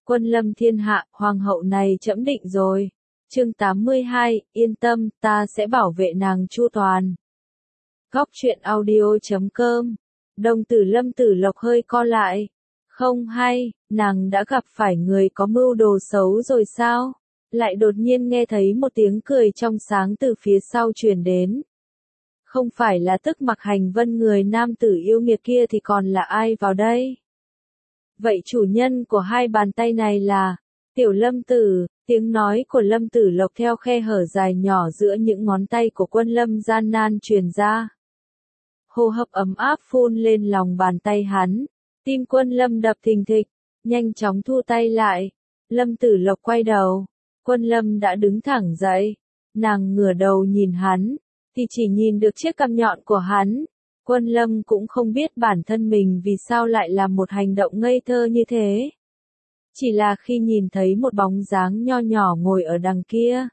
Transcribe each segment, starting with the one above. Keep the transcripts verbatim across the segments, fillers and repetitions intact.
Quân lâm thiên hạ, hoàng hậu này trẫm định rồi. Chương tám mươi hai, yên tâm, ta sẽ bảo vệ nàng chu toàn. Góc truyện audio chấm com. Đồng tử Lâm Tử Lộc hơi co lại. Không hay, nàng đã gặp phải người có mưu đồ xấu rồi sao? Lại đột nhiên nghe thấy một tiếng cười trong sáng từ phía sau truyền đến. Không phải là Tức Mặc Hành Vân người nam tử yêu nghiệt kia thì còn là ai vào đây? Vậy chủ nhân của hai bàn tay này là Tiểu Lâm Tử. Tiếng nói của Lâm Tử Lộc theo khe hở dài nhỏ giữa những ngón tay của Quân Lâm gian nan truyền ra. Hô hấp ấm áp phun lên lòng bàn tay hắn. Tim Quân Lâm đập thình thịch, nhanh chóng thu tay lại. Lâm Tử Lộc quay đầu. Quân Lâm đã đứng thẳng dậy. Nàng ngửa đầu nhìn hắn, thì chỉ nhìn được chiếc cằm nhọn của hắn. Quân Lâm cũng không biết bản thân mình vì sao lại làm một hành động ngây thơ như thế. Chỉ là khi nhìn thấy một bóng dáng nho nhỏ ngồi ở đằng kia,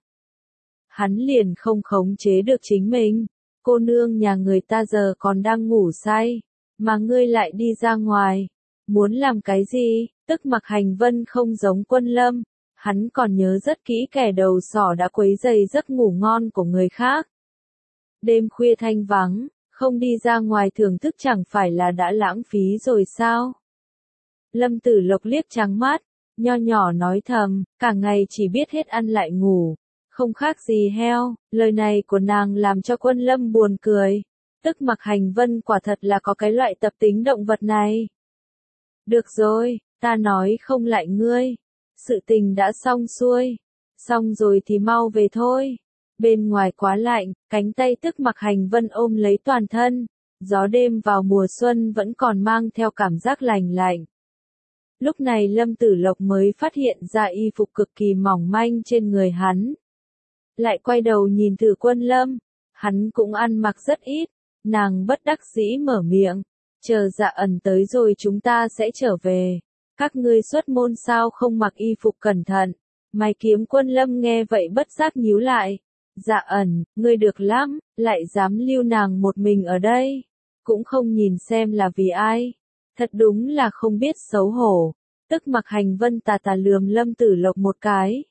hắn liền không khống chế được chính mình. Cô nương nhà người ta giờ còn đang ngủ say, mà ngươi lại đi ra ngoài. Muốn làm cái gì? Tức Mặc Hành Vân không giống Quân Lâm. Hắn còn nhớ rất kỹ kẻ đầu sỏ đã quấy rầy giấc ngủ ngon của người khác. Đêm khuya thanh vắng, không đi ra ngoài thưởng thức chẳng phải là đã lãng phí rồi sao? Lâm Tử Lộc liếc trắng mắt, nho nhỏ nói thầm, cả ngày chỉ biết hết ăn lại ngủ, không khác gì heo. Lời này của nàng làm cho Quân Lâm buồn cười. Tức Mặc Hành Vân quả thật là có cái loại tập tính động vật này. Được rồi, ta nói không lại ngươi. Sự tình đã xong xuôi. Xong rồi thì mau về thôi. Bên ngoài quá lạnh, cánh tay Tức Mặc Hành Vân ôm lấy toàn thân. Gió đêm vào mùa xuân vẫn còn mang theo cảm giác lành lạnh. Lúc này Lâm Tử Lộc mới phát hiện ra y phục cực kỳ mỏng manh trên người hắn. Lại quay đầu nhìn thử Quân Lâm. Hắn cũng ăn mặc rất ít. Nàng bất đắc dĩ mở miệng. Chờ Dạ Ẩn tới rồi chúng ta sẽ trở về. Các ngươi xuất môn sao không mặc y phục cẩn thận. Mày Kiếm Quân Lâm nghe vậy bất giác nhíu lại. Dạ Ẩn, ngươi được lắm, lại dám lưu nàng một mình ở đây. Cũng không nhìn xem là vì ai. Thật đúng là không biết xấu hổ. Tức Mặc Hành Vân tà tà lườm Lâm Tử Lộc một cái.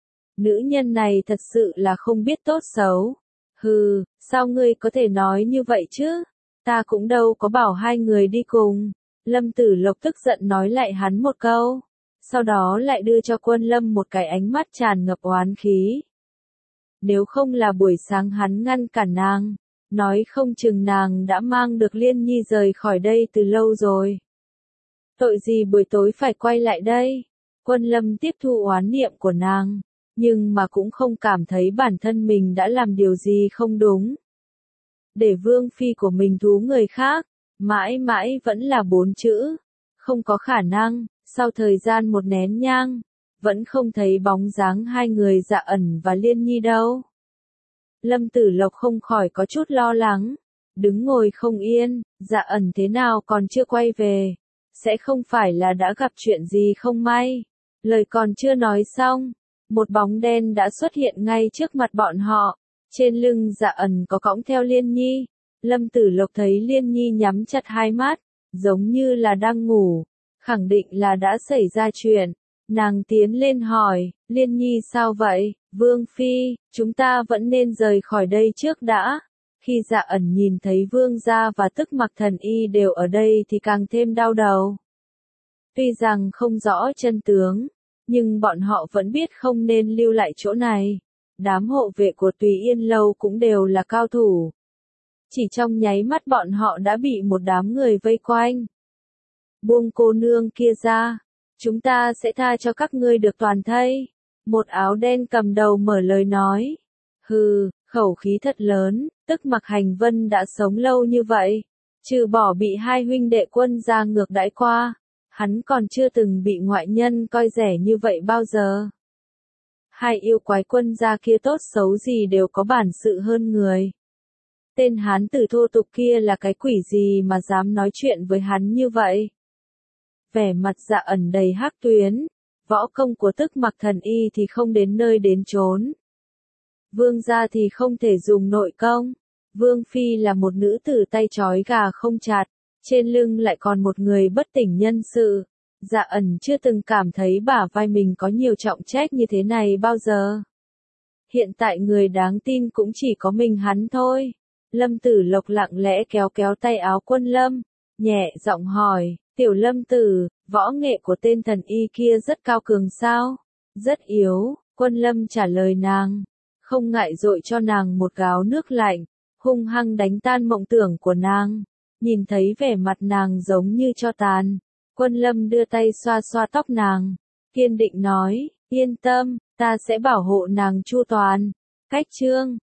Nữ nhân này thật sự là không biết tốt xấu. Hừ, sao ngươi có thể nói như vậy chứ? Ta cũng đâu có bảo hai người đi cùng. Lâm Tử Lộc tức giận nói lại hắn một câu. Sau đó lại đưa cho Quân Lâm một cái ánh mắt tràn ngập oán khí. Nếu không là buổi sáng hắn ngăn cản nàng, nói không chừng nàng đã mang được Liên Nhi rời khỏi đây từ lâu rồi. Tội gì buổi tối phải quay lại đây? Quân Lâm tiếp thu oán niệm của nàng, nhưng mà cũng không cảm thấy bản thân mình đã làm điều gì không đúng. Để vương phi của mình thú người khác, mãi mãi vẫn là bốn chữ. Không có khả năng, sau thời gian một nén nhang, vẫn không thấy bóng dáng hai người Dạ Ẩn và Liên Nhi đâu. Lâm Tử Lộc không khỏi có chút lo lắng, đứng ngồi không yên. Dạ Ẩn thế nào còn chưa quay về? Sẽ không phải là đã gặp chuyện gì không may? Lời còn chưa nói xong, một bóng đen đã xuất hiện ngay trước mặt bọn họ. Trên lưng Dạ Ẩn có cõng theo Liên Nhi. Lâm Tử Lộc thấy Liên Nhi nhắm chặt hai mắt, giống như là đang ngủ. Khẳng định là đã xảy ra chuyện. Nàng tiến lên hỏi, Liên Nhi sao vậy? Vương Phi, chúng ta vẫn nên rời khỏi đây trước đã. Khi Dạ Ẩn nhìn thấy Vương gia và Tức Mặc Thần Y đều ở đây thì càng thêm đau đầu. Tuy rằng không rõ chân tướng, nhưng bọn họ vẫn biết không nên lưu lại chỗ này. Đám hộ vệ của Tùy Yên Lâu cũng đều là cao thủ. Chỉ trong nháy mắt bọn họ đã bị một đám người vây quanh. Buông cô nương kia ra, chúng ta sẽ tha cho các ngươi được toàn thây. Một áo đen cầm đầu mở lời nói. Hừ, khẩu khí thật lớn. Tức Mặc Hành Vân đã sống lâu như vậy, trừ bỏ bị hai huynh đệ Quân gia ngược đãi qua, hắn còn chưa từng bị ngoại nhân coi rẻ như vậy bao giờ. Hai yêu quái Quân gia kia tốt xấu gì đều có bản sự hơn người. Tên hán tử thô tục kia là cái quỷ gì mà dám nói chuyện với hắn như vậy? Vẻ mặt Dạ Ẩn đầy hắc tuyến, võ công của Tức Mặc Thần Y thì không đến nơi đến chốn. Vương gia thì không thể dùng nội công. Vương Phi là một nữ tử tay trói gà không chặt, trên lưng lại còn một người bất tỉnh nhân sự. Dạ ẩn chưa từng cảm thấy bả vai mình có nhiều trọng trách như thế này bao giờ. Hiện tại người đáng tin cũng chỉ có mình hắn thôi. Lâm Tử Lộc lặng lẽ kéo kéo tay áo Quân Lâm, nhẹ giọng hỏi, tiểu Lâm Tử, võ nghệ của tên thần y kia rất cao cường sao? Rất yếu, Quân Lâm trả lời nàng, không ngại dội cho nàng một gáo nước lạnh, hung hăng đánh tan mộng tưởng của nàng. Nhìn thấy vẻ mặt nàng giống như tro tàn, Quân Lâm đưa tay xoa xoa tóc nàng, kiên định nói, yên tâm, ta sẽ bảo hộ nàng chu toàn. Cách chương